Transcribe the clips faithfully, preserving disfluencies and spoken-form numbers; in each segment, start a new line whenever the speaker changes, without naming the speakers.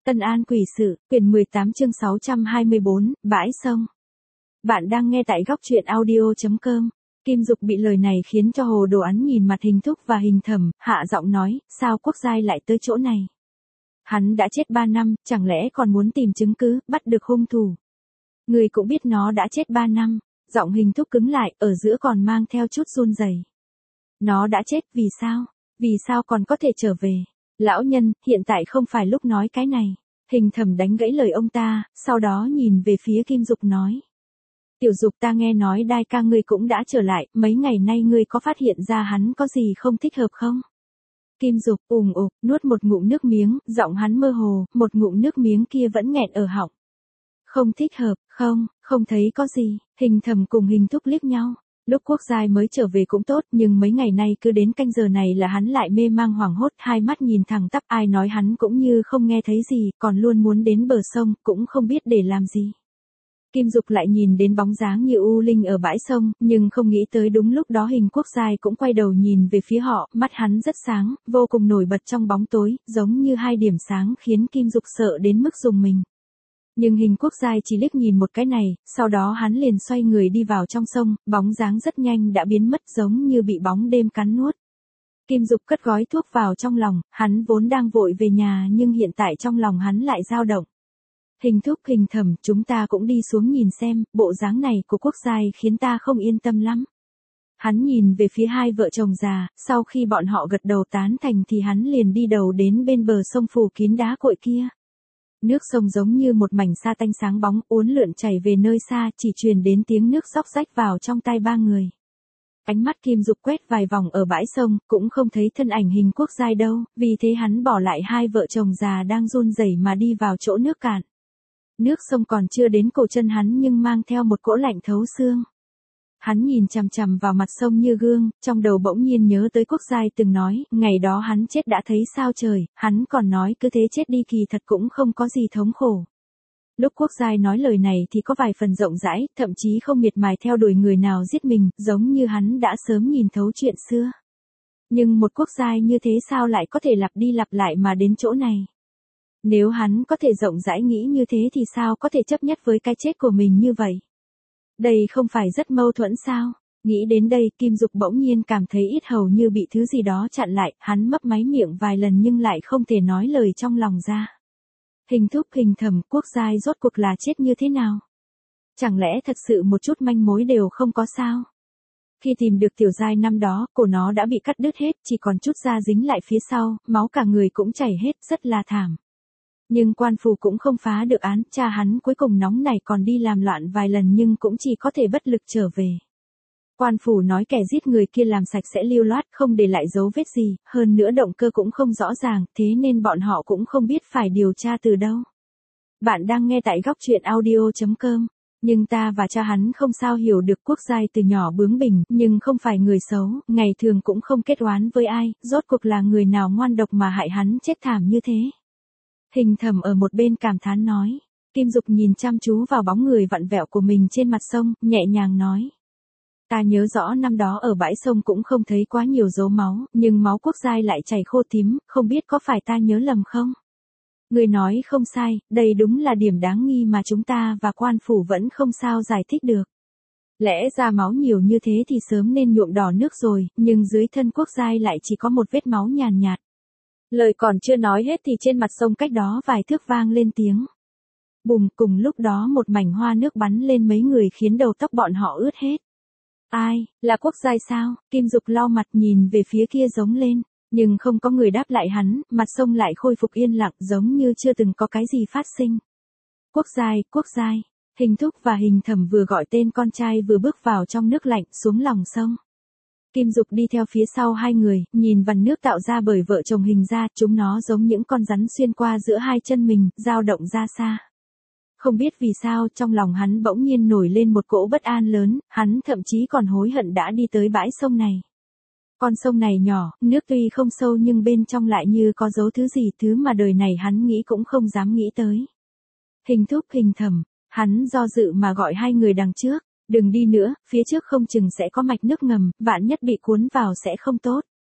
Tân An Quỷ Sự, quyển mười tám chương sáu trăm hai mươi bốn, bãi sông. Bạn đang nghe tại góc truyện audio chấm com. Kim Dục bị lời này khiến cho hồ đồ án nhìn mặt Hình Thúc và Hình Thẩm, hạ giọng nói, sao Quốc Giai lại tới chỗ này? Hắn đã chết ba năm, chẳng lẽ còn muốn tìm chứng cứ, bắt được hung thủ? Người cũng biết nó đã chết ba năm, giọng Hình Thúc cứng lại, ở giữa còn mang theo chút run rẩy. Nó đã chết, vì sao? Vì sao còn có thể trở về? Lão nhân, hiện tại không phải lúc nói cái này. Hình Thẩm đánh gãy lời ông ta, sau đó nhìn về phía Kim Dục nói. Tiểu Dục, ta nghe nói Đai ca ngươi cũng đã trở lại, mấy ngày nay ngươi có phát hiện ra hắn có gì không thích hợp không? Kim Dục ùng ục, nuốt một ngụm nước miếng, giọng hắn mơ hồ, một ngụm nước miếng kia vẫn nghẹn ở họng. Không thích hợp, không, không thấy có gì. Hình Thẩm cùng Hình Thúc liếc nhau. Lúc Quốc Giai mới trở về cũng tốt, nhưng mấy ngày nay cứ đến canh giờ này là hắn lại mê mang hoảng hốt, hai mắt nhìn thẳng tắp, ai nói hắn cũng như không nghe thấy gì, còn luôn muốn đến bờ sông, cũng không biết để làm gì. Kim Dục lại nhìn đến bóng dáng như u linh ở bãi sông, nhưng không nghĩ tới đúng lúc đó Hình Quốc Giai cũng quay đầu nhìn về phía họ, mắt hắn rất sáng, vô cùng nổi bật trong bóng tối, giống như hai điểm sáng khiến Kim Dục sợ đến mức rùng mình. Nhưng Hình Quốc Giai chỉ liếc nhìn một cái này, sau đó hắn liền xoay người đi vào trong sông, bóng dáng rất nhanh đã biến mất giống như bị bóng đêm cắn nuốt. Kim Dục cất gói thuốc vào trong lòng, hắn vốn đang vội về nhà nhưng hiện tại trong lòng hắn lại dao động. Hình Thúc, Hình Thẩm, chúng ta cũng đi xuống nhìn xem, bộ dáng này của Quốc Giai khiến ta không yên tâm lắm. Hắn nhìn về phía hai vợ chồng già, sau khi bọn họ gật đầu tán thành thì hắn liền đi đầu đến bên bờ sông phủ kín đá cội kia. Nước sông giống như một mảnh sa tanh sáng bóng, uốn lượn chảy về nơi xa, chỉ truyền đến tiếng nước róc rách vào trong tai ba người. Ánh mắt Kim Dục quét vài vòng ở bãi sông, cũng không thấy thân ảnh Hình Quốc Giai đâu, vì thế hắn bỏ lại hai vợ chồng già đang run rẩy mà đi vào chỗ nước cạn. Nước sông còn chưa đến cổ chân hắn nhưng mang theo một cỗ lạnh thấu xương. Hắn nhìn chằm chằm vào mặt sông như gương, trong đầu bỗng nhiên nhớ tới Quốc Giai từng nói, ngày đó hắn chết đã thấy sao trời, hắn còn nói cứ thế chết đi kỳ thật cũng không có gì thống khổ. Lúc Quốc Giai nói lời này thì có vài phần rộng rãi, thậm chí không miệt mài theo đuổi người nào giết mình, giống như hắn đã sớm nhìn thấu chuyện xưa. Nhưng một Quốc Giai như thế sao lại có thể lặp đi lặp lại mà đến chỗ này? Nếu hắn có thể rộng rãi nghĩ như thế thì sao có thể chấp nhất với cái chết của mình như vậy? Đây không phải rất mâu thuẫn sao? Nghĩ đến đây, Kim Dục bỗng nhiên cảm thấy ít hầu như bị thứ gì đó chặn lại, hắn mấp máy miệng vài lần nhưng lại không thể nói lời trong lòng ra. Hình Thúc, Hình Thẩm, Quốc Giai rốt cuộc là chết như thế nào? Chẳng lẽ thật sự một chút manh mối đều không có sao? Khi tìm được Tiểu Giai năm đó, cổ nó đã bị cắt đứt hết, chỉ còn chút da dính lại phía sau, máu cả người cũng chảy hết, rất là thảm. Nhưng quan phủ cũng không phá được án, cha hắn cuối cùng nóng này còn đi làm loạn vài lần nhưng cũng chỉ có thể bất lực trở về. Quan phủ nói kẻ giết người kia làm sạch sẽ lưu loát, không để lại dấu vết gì, hơn nữa động cơ cũng không rõ ràng, thế nên bọn họ cũng không biết phải điều tra từ đâu. Bạn đang nghe tại góc truyện audio chấm com. Nhưng ta và cha hắn không sao hiểu được Quốc Giai từ nhỏ bướng bỉnh, nhưng không phải người xấu, ngày thường cũng không kết oán với ai, rốt cuộc là người nào ngoan độc mà hại hắn chết thảm như thế. Hình Thẩm ở một bên cảm thán nói. Kim Dục nhìn chăm chú vào bóng người vặn vẹo của mình trên mặt sông, nhẹ nhàng nói. Ta nhớ rõ năm đó ở bãi sông cũng không thấy quá nhiều dấu máu, nhưng máu Quốc Giai lại chảy khô tím, không biết có phải ta nhớ lầm không? Người nói không sai, đây đúng là điểm đáng nghi mà chúng ta và quan phủ vẫn không sao giải thích được. Lẽ ra máu nhiều như thế thì sớm nên nhuộm đỏ nước rồi, nhưng dưới thân Quốc Giai lại chỉ có một vết máu nhàn nhạt. Lời còn chưa nói hết thì trên mặt sông cách đó vài thước vang lên tiếng. Bùm, cùng lúc đó một mảnh hoa nước bắn lên mấy người khiến đầu tóc bọn họ ướt hết. Ai, là Quốc Giai sao? Kim Dục lau mặt nhìn về phía kia giống lên, nhưng không có người đáp lại hắn, mặt sông lại khôi phục yên lặng giống như chưa từng có cái gì phát sinh. Quốc Giai, Quốc Giai, Hình Thúc và Hình Thẩm vừa gọi tên con trai vừa bước vào trong nước lạnh xuống lòng sông. Kim Dục đi theo phía sau hai người, nhìn vằn nước tạo ra bởi vợ chồng Hình ra, chúng nó giống những con rắn xuyên qua giữa hai chân mình, dao động ra xa. Không biết vì sao, trong lòng hắn bỗng nhiên nổi lên một cỗ bất an lớn, hắn thậm chí còn hối hận đã đi tới bãi sông này. Con sông này nhỏ, nước tuy không sâu nhưng bên trong lại như có dấu thứ gì, thứ mà đời này hắn nghĩ cũng không dám nghĩ tới. Hình Thúc, Hình Thẩm, hắn do dự mà gọi hai người đằng trước. Đừng đi nữa, phía trước không chừng sẽ có mạch nước ngầm, vạn nhất bị cuốn vào sẽ không tốt.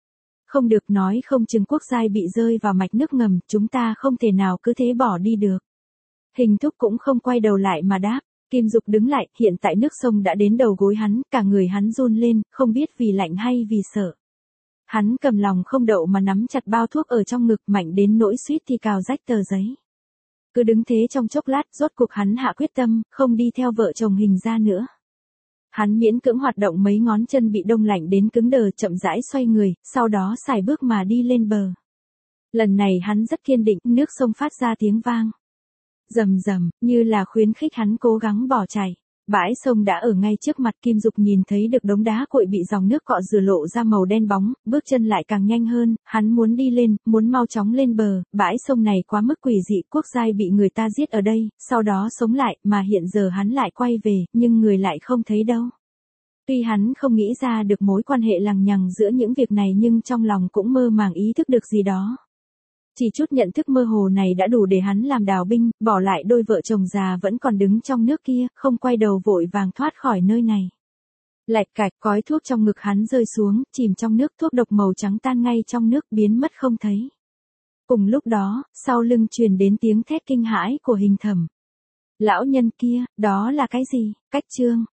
Không được, nói không chừng quốc giai bị rơi vào mạch nước ngầm, chúng ta không thể nào cứ thế bỏ đi được. Hình thúc cũng không quay đầu lại mà đáp. Kim Dục đứng lại, hiện tại nước sông đã đến đầu gối hắn, cả người hắn run lên, không biết vì lạnh hay vì sợ. Hắn cầm lòng không đậu mà nắm chặt bao thuốc ở trong ngực, mạnh đến nỗi suýt thì cào rách tờ giấy. Cứ đứng thế trong chốc lát, rốt cuộc hắn hạ quyết tâm, không đi theo vợ chồng Hình ra nữa. Hắn miễn cưỡng hoạt động mấy ngón chân bị đông lạnh đến cứng đờ, chậm rãi xoay người, sau đó sải bước mà đi lên bờ. Lần này hắn rất kiên định, nước sông phát ra tiếng vang. Rầm rầm, như là khuyến khích hắn cố gắng bỏ chạy. Bãi sông đã ở ngay trước mặt, Kim Dục nhìn thấy được đống đá cuội bị dòng nước cọ rửa lộ ra màu đen bóng, bước chân lại càng nhanh hơn, hắn muốn đi lên, muốn mau chóng lên bờ, bãi sông này quá mức quỷ dị, quốc giai bị người ta giết ở đây, sau đó sống lại, mà hiện giờ hắn lại quay về, nhưng người lại không thấy đâu. Tuy hắn không nghĩ ra được mối quan hệ lằng nhằng giữa những việc này nhưng trong lòng cũng mơ màng ý thức được gì đó. Chỉ chút nhận thức mơ hồ này đã đủ để hắn làm đào binh, bỏ lại đôi vợ chồng già vẫn còn đứng trong nước kia, không quay đầu vội vàng thoát khỏi nơi này. Lạch cạch, cói thuốc trong ngực hắn rơi xuống, chìm trong nước, thuốc độc màu trắng tan ngay trong nước, biến mất không thấy. Cùng lúc đó, sau lưng truyền đến tiếng thét kinh hãi của Hình Thẩm. Lão nhân kia, đó là cái gì? Cách chương.